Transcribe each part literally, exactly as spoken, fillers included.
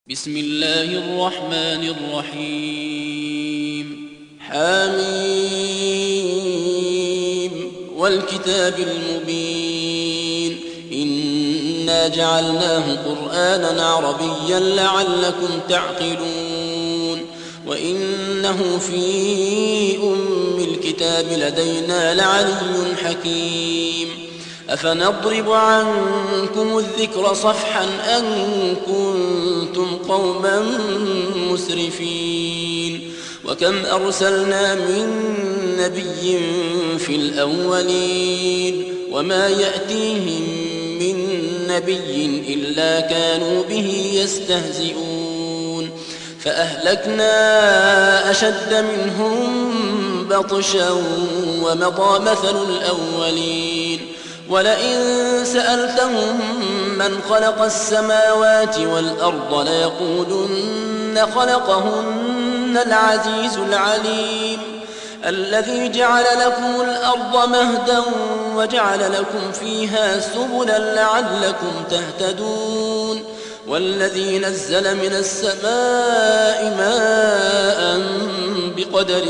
بسم الله الرحمن الرحيم حميم والكتاب المبين إنا جعلناه قرآنا عربيا لعلكم تعقلون وإنه في أم الكتاب لدينا لعلي حكيم أفنضرب عنكم الذكر صفحا أن كنتم قوما مسرفين وكم أرسلنا من نبي في الأولين وما يأتيهم من نبي إلا كانوا به يستهزئون فأهلكنا أشد منهم بطشا ومضى مثل الأولين ولئن سألتهم من خلق السماوات والأرض ليقولن خلقهن العزيز العليم الذي جعل لكم الأرض مهدا وجعل لكم فيها سبلا لعلكم تهتدون والذي نزل من السماء ماء بقدر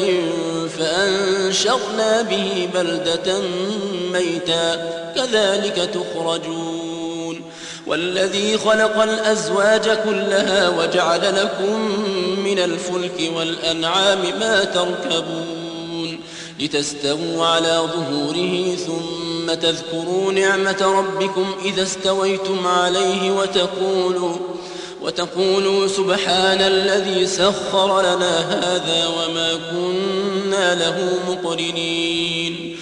فأنشرنا به بلدة ميتا كذلك تخرجون والذي خلق الأزواج كلها وجعل لكم من الفلك والأنعام ما تركبون لتستووا على ظهوره ثم تذكروا نعمة ربكم إذا استويتم عليه وتقولوا وتقولوا سبحان الذي سخر لنا هذا وما كنا له مقرنين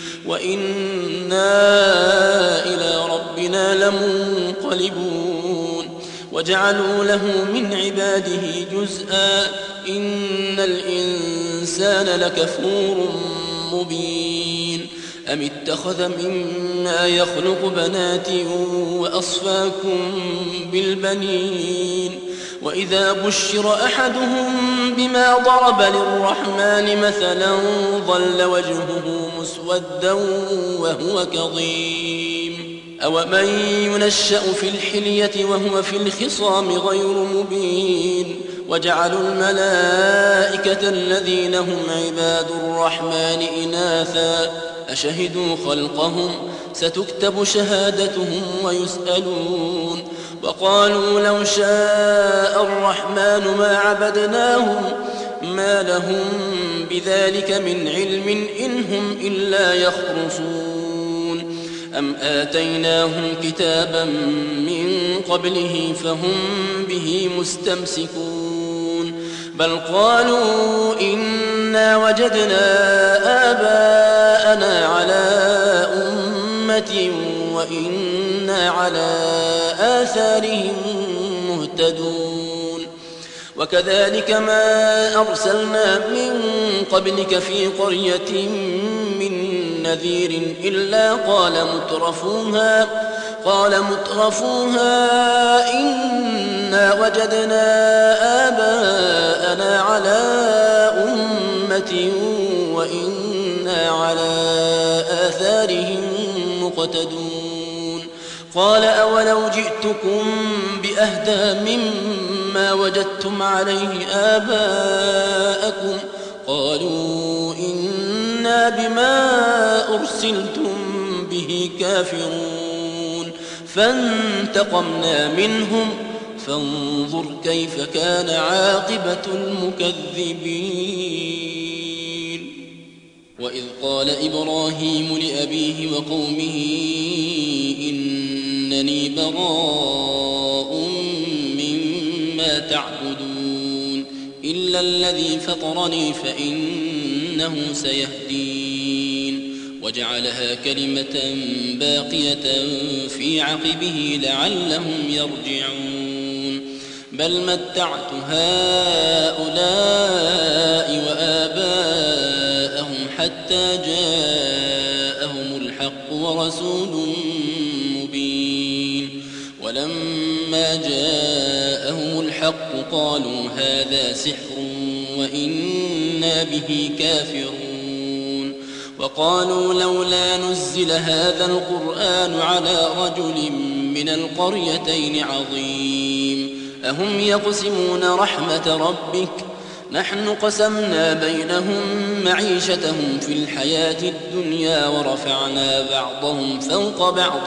وإنا إلى ربنا لمنقلبون وجعلوا له من عباده جزءا إن الإنسان لكفور مبين أم اتخذ مما يخلق بنات وأصفاكم بالبنين وإذا بشر أحدهم بما ضرب للرحمن مثلا ظل وجهه مسودا وهو كظيم أومن ينشأ في الحلية وهو في الخصام غير مبين وجعلوا الملائكة الذين هم عباد الرحمن إناثا أشهدوا خلقهم ستكتب شهادتهم ويسألون وقالوا لو شاء الرحمن ما عبدناهم ما لهم بذلك من علم إن هم إلا يخرصون أم آتيناهم كتابا من قبله فهم به مستمسكون بل قالوا إنا وجدنا آباءنا على أمة وإنا على آثارهم مهتدون وكذلك ما أرسلنا من قبلك في قرية من نذير إلا قال مترفوها قال مترفوها إنا وجدنا آباءنا على أمة وإنا على آثارهم مقتدون قال أولو جئتكم بأهدى مما وجدتم عليه آباءكم قالوا إنا بما أرسلتم به كافرون فانتقمنا منهم فانظر كيف كان عاقبة المكذبين وإذ قال إبراهيم لأبيه وقومه إنني براء مما تعبدون إلا الذي فطرني فإنه سيهدين وجعلها كلمة باقية في عقبه لعلهم يرجعون بل متعت هؤلاء وآباءهم حتى جاءهم الحق ورسول مبين ولما جاءهم الحق قالوا هذا سحر وإنا به كافرون وقالوا لولا نزل هذا القرآن على رجل من القريتين عظيم أهم يقسمون رحمة ربك نحن قسمنا بينهم معيشتهم في الحياة الدنيا ورفعنا بعضهم فوق بعض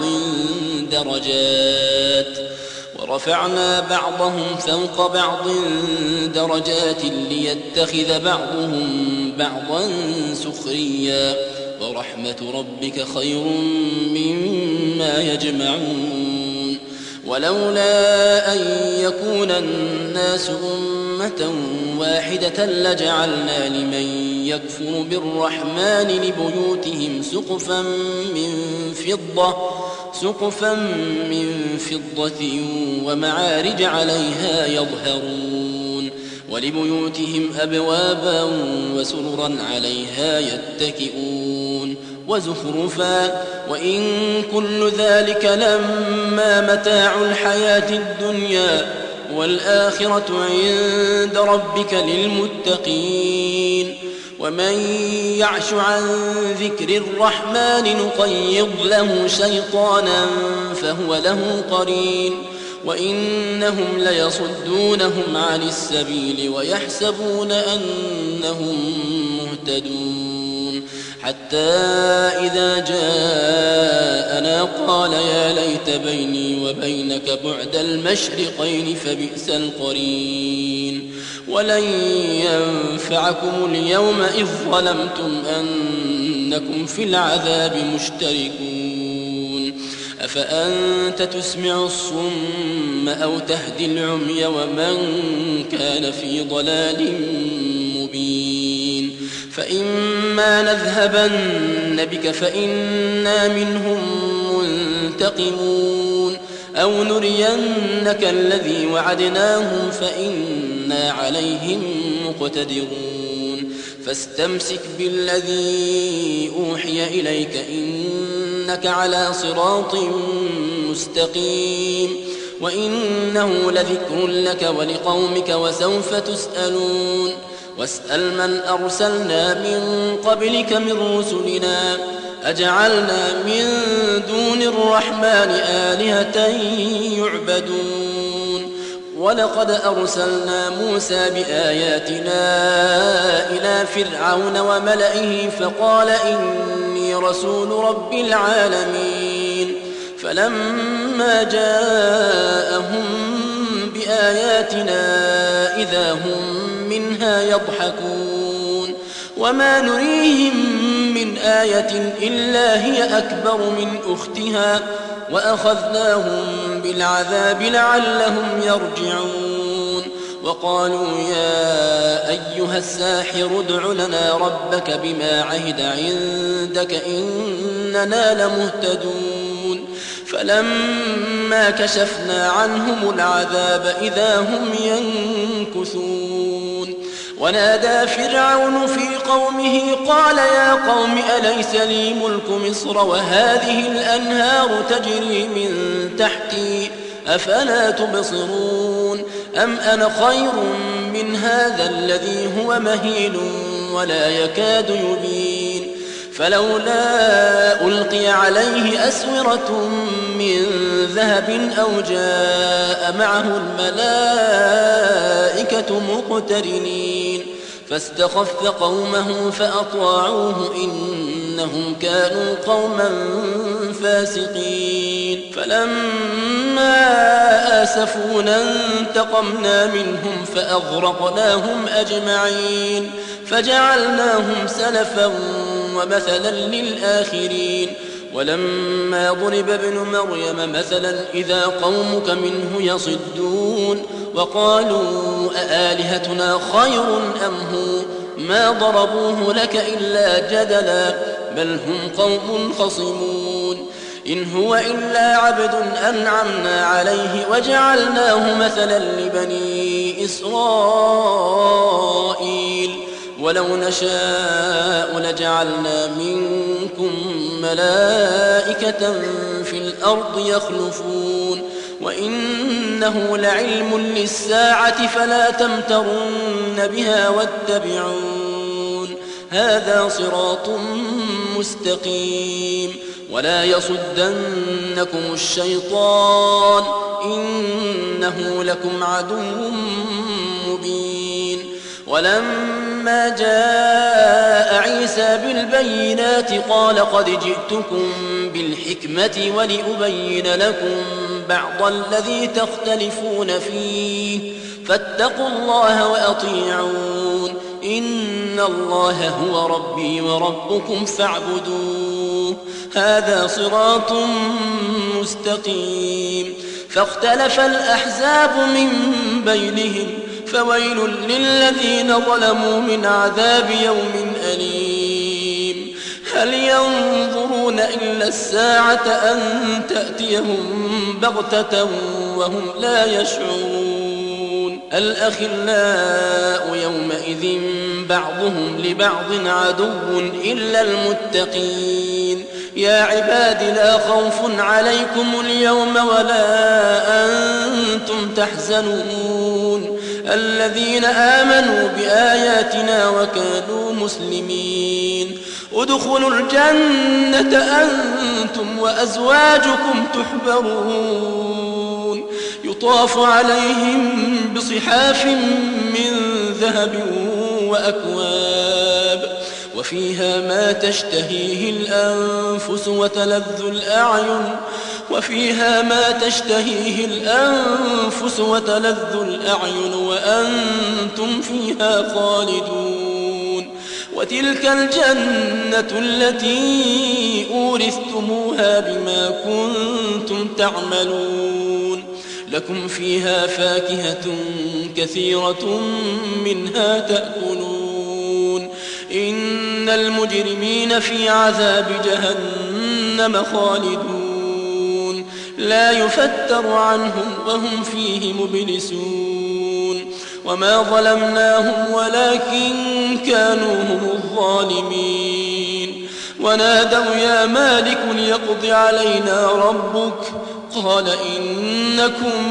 درجات ورفعنا بعضهم فوق بعض درجات ليتخذ بعضهم بعضا سخريا ورحمة ربك خير مما يجمعون ولولا أن يكون الناس أمة واحدة لجعلنا لمن يكفر بالرحمن لبيوتهم سقفا من فضة سقفا من فضة ومعارج عليها يظهرون ولبيوتهم أبوابا وسررا عليها يتكئون وزخرفا وإن كل ذلك لما متاع الحياة الدنيا والآخرة عند ربك للمتقين ومن يعش عن ذكر الرحمن نقيض له شيطانا فهو له قرين وإنهم ليصدونهم عن السبيل ويحسبون أنهم مهتدون حتى إذا جاءنا قال يا ليت بيني وبينك بعد المشرقين فبئس القرين ولن ينفعكم اليوم إذ ظلمتم أنكم في العذاب مشتركون أفأنت تسمع الصم أو تهدي العمي ومن كان في ضلال مبين فإما نذهبن بك فإنا منهم منتقمون أو نرينك الذي وعدناهم فإنا عليهم مقتدرون فاستمسك بالذي أوحي إليك إنك على صراط مستقيم وإنه لذكر لك ولقومك وسوف تسألون واسأل من أرسلنا من قبلك من رسلنا أجعلنا من دون الرحمن آلهة يعبدون ولقد أرسلنا موسى بآياتنا إلى فرعون وملئه فقال إني رسول رب العالمين فلما جاءهم بآياتنا إذا هم منها يضحكون وما نريهم من آية إلا هي أكبر من أختها وأخذناهم بالعذاب لعلهم يرجعون وقالوا يا أيها الساحر ادع لنا ربك بما عهد عندك إننا لمهتدون فلما كشفنا عنهم العذاب إذا هم ينكثون ونادى فرعون في قومه قال يا قوم أليس لي ملك مصر وهذه الأنهار تجري من تحتي أفلا تبصرون أم أنا خير من هذا الذي هو مهين ولا يكاد يبين فلولا ألقي عليه أسورة من ذهب أو جاء معه الملائكة مقترنين فاستخف قومه فأطاعوه إنهم كانوا قوما فاسقين فلما آسفونا انتقمنا منهم فأغرقناهم أجمعين فجعلناهم سلفا ومثلا للآخرين ولما ضرب ابن مريم مثلا إذا قومك منه يصدون وقالوا أآلهتنا خير أم هو ما ضربوه لك إلا جدلا بل هم قوم خصمون إن هو إلا عبد أنعمنا عليه وجعلناه مثلا لبني إسرائيل ولو نشاء لجعلنا منكم ملائكة في الأرض يخلفون وإنه لعلم للساعة فلا تمترن بها واتبعون هذا صراط مستقيم ولا يصدنكم الشيطان إنه لكم عدو مبين. ولما جاء عيسى بالبينات قال قد جئتكم بالحكمة ولأبين لكم بعض الذي تختلفون فيه فاتقوا الله وأطيعون إن الله هو ربي وربكم فاعبدوه هذا صراط مستقيم. فاختلف الأحزاب من بينهم فويل للذين ظلموا من عذاب يوم أليم. هل ينظرون إلا الساعة أن تأتيهم بغتة وهم لا يشعرون. الأخلاء يومئذ بعضهم لبعض عدو إلا المتقين. يا عباد لا خوف عليكم اليوم ولا أنتم تحزنون الذين آمنوا بآياتنا وكانوا مسلمين. ادخلوا الجنة أنتم وأزواجكم تحبرون يطاف عليهم بصحاف من ذهب وأكواب وفيها ما تشتهيه الأنفس وتلذ الأعين وفيها ما تشتهيه الأنفس وتلذ الأعين وأنتم فيها خالدون. وتلك الجنة التي أورثتموها بما كنتم تعملون. لكم فيها فاكهة كثيرة منها تأكلون. إن المجرمين في عذاب جهنم خالدون لا يفتر عنهم وهم فيه مبلسون. وما ظلمناهم ولكن كانوا هم الظالمين. ونادوا يا مالك ليقض علينا ربك قال إنكم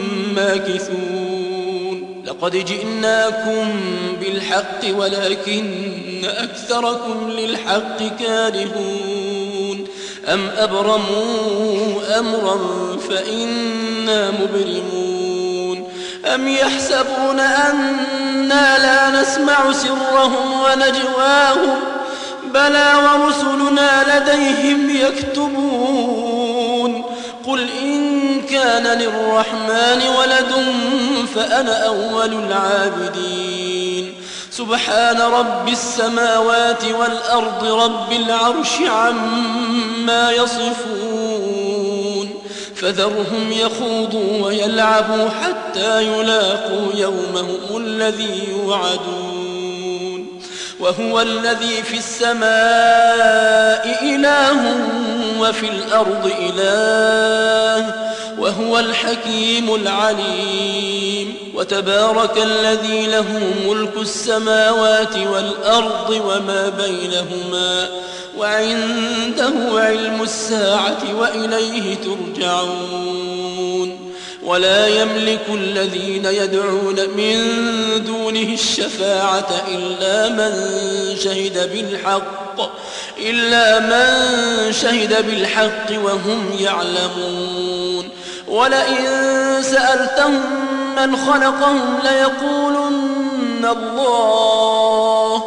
ماكثون. لقد جئناكم بالحق ولكن أكثركم للحق كارهون. أم أبرموا أمرا فإنا مبرمون. أم يحسبون أنا لا نسمع سرهم ونجواهم بلى ورسلنا لديهم يكتبون. قل إن كان للرحمن ولد فأنا أول العابدين. سبحان رب السماوات والأرض رب العرش عما يصفون. فذرهم يخوضوا ويلعبوا حتى يلاقوا يومهم الذي يوعدون. وهو الذي في السماء إله وفي الأرض إله وهو الحكيم العليم. وتبارك الذي له ملك السماوات والأرض وما بينهما وعنده علم الساعة وإليه ترجعون. ولا يملك الذين يدعون من دونه الشفاعة إلا من شهد بالحق إلا من شهد بالحق وهم يعلمون. ولئن سألتهم من خلقهم ليقولن الله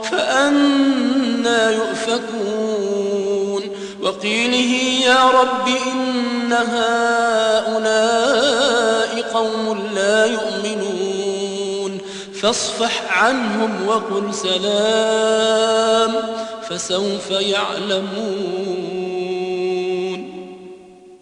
فأنى يؤفكون. وقيله يا رب إن هؤلاء قوم لا يؤمنون فاصفح عنهم وقل سلام فسوف يعلمون.